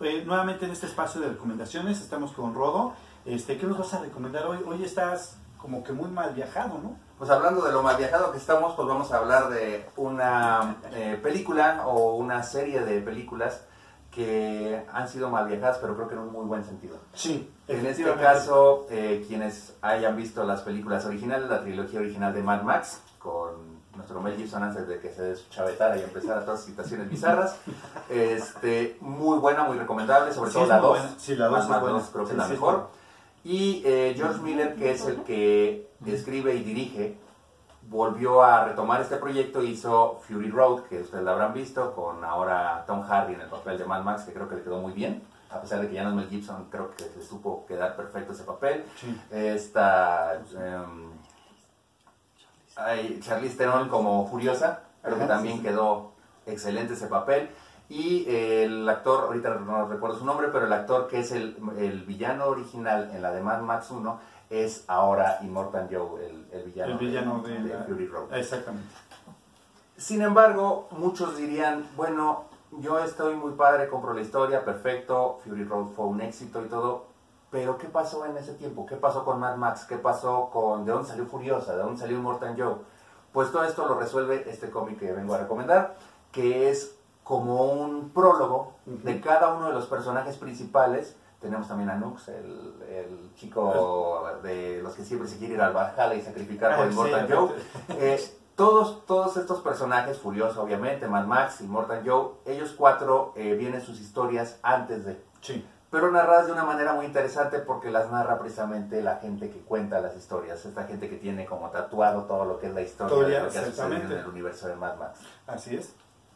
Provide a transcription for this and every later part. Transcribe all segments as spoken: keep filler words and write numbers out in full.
eh, nuevamente en este espacio de recomendaciones estamos con Rodo. Este, ¿qué nos vas a recomendar hoy? Hoy estás como que muy mal viajado, ¿no? Pues hablando de lo mal viajado que estamos, pues vamos a hablar de una eh, película o una serie de películas que han sido mal viajadas, pero creo que en un muy buen sentido. Sí, en este caso, eh, quienes hayan visto las películas originales, la trilogía original de Mad Max, con nuestro Mel Gibson antes de que se deschavetara y empezara todas las situaciones bizarras, este, muy buena, muy recomendable, sobre sí, todo la dos, sí, la dos Mad Max dos creo que sí, es la sí, mejor. Y eh, George Miller, que es el que escribe y dirige, volvió a retomar este proyecto, hizo Fury Road, que ustedes la habrán visto, con ahora Tom Hardy en el papel de Mad Max, que creo que le quedó muy bien, a pesar de que ya no es Mel Gibson, creo que le supo quedar perfecto ese papel. Sí. Esta um, hay Charlize Theron como Furiosa, creo que Ajá, también sí, sí. quedó excelente ese papel. Y eh, el actor, ahorita no recuerdo su nombre, pero el actor que es el, el villano original en la de Mad Max uno es ahora Immortan Joe, el, el villano, El villano de, de, de la... Fury Road. Exactamente. Sin embargo, muchos dirían, bueno, yo estoy muy padre, compro la historia, perfecto, Fury Road fue un éxito y todo, pero ¿qué pasó en ese tiempo? ¿Qué pasó con Mad Max? ¿Qué pasó con... ¿De dónde salió Furiosa? ¿De dónde salió Immortan Joe? Pues todo esto lo resuelve este cómic que vengo a recomendar, que es como un prólogo uh-huh. de cada uno de los personajes principales. Tenemos también a Nux, el, el chico de los que siempre se quiere ir al Valhalla y sacrificar por ah, Immortan sí, Joe. Eh, todos, todos estos personajes, Furioso obviamente, Mad Max, Immortan Joe, ellos cuatro eh, vienen sus historias antes de... Sí. Pero narradas de una manera muy interesante porque las narra precisamente la gente que cuenta las historias, esta gente que tiene como tatuado todo lo que es la historia, historia de lo que ha sucedido en el universo de Mad Max. Así es.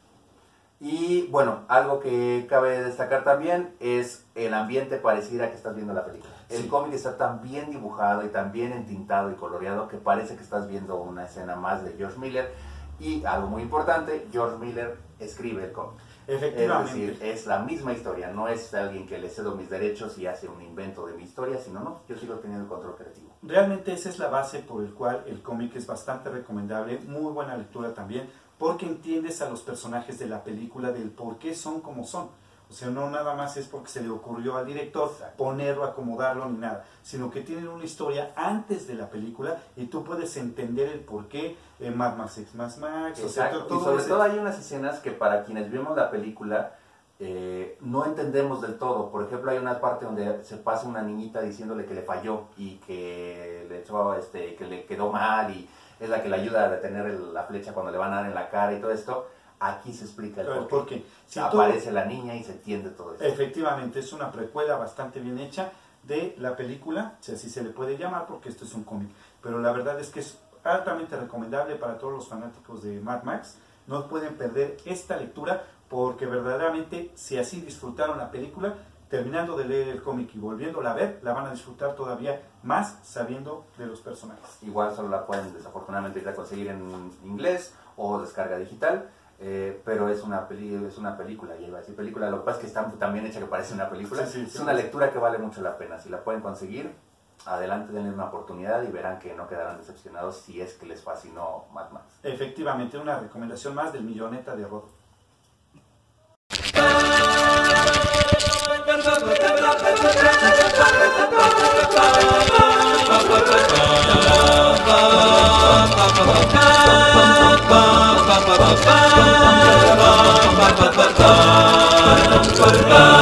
Y bueno, algo que cabe destacar también es el ambiente pareciera que estás viendo la película. El sí. cómic está tan bien dibujado y tan bien entintado y coloreado que parece que estás viendo una escena más de George Miller. Y algo muy importante, George Miller escribe el cómic. Efectivamente. Es decir, es la misma historia, no es alguien que le cedo mis derechos y hace un invento de mi historia, sino no, yo sigo teniendo el control creativo. Realmente esa es la base por el cual el cómic es bastante recomendable, muy buena lectura también, porque entiendes a los personajes de la película del por qué son como son. O sea, no nada más es porque se le ocurrió al director ponerlo, acomodarlo ni nada, sino que tienen una historia antes de la película y tú puedes entender el por qué eh, Mad Max X Mad Max. Exacto. O sea, todo, todo y sobre ese... todo hay unas escenas que para quienes vimos la película eh, no entendemos del todo. Por ejemplo, hay una parte donde se pasa una niñita diciéndole que le falló y que le echó, este, que le quedó mal y es la que le ayuda a detener el, la flecha cuando le van a dar en la cara y todo esto. Aquí se explica el por qué. Porque si aparece tú, la niña y se entiende todo esto. Efectivamente, es una precuela bastante bien hecha de la película, si así se le puede llamar, porque esto es un cómic. Pero la verdad es que es altamente recomendable para todos los fanáticos de Mad Max. No pueden perder esta lectura, porque verdaderamente, si así disfrutaron la película, terminando de leer el cómic y volviéndola a ver, la van a disfrutar todavía más sabiendo de los personajes. Igual solo la pueden desafortunadamente ir a conseguir en inglés o descarga digital. Eh, pero es una, peli es una película, ya iba a decir película, lo que pasa es que está tan bien hecha que parece una película. Sí, sí, es sí, una sí. lectura que vale mucho la pena. Si la pueden conseguir, adelante, denle una oportunidad y verán que no quedarán decepcionados si es que les fascinó Mad Max. Efectivamente, una recomendación más del Milloneta de Rodo. Bye.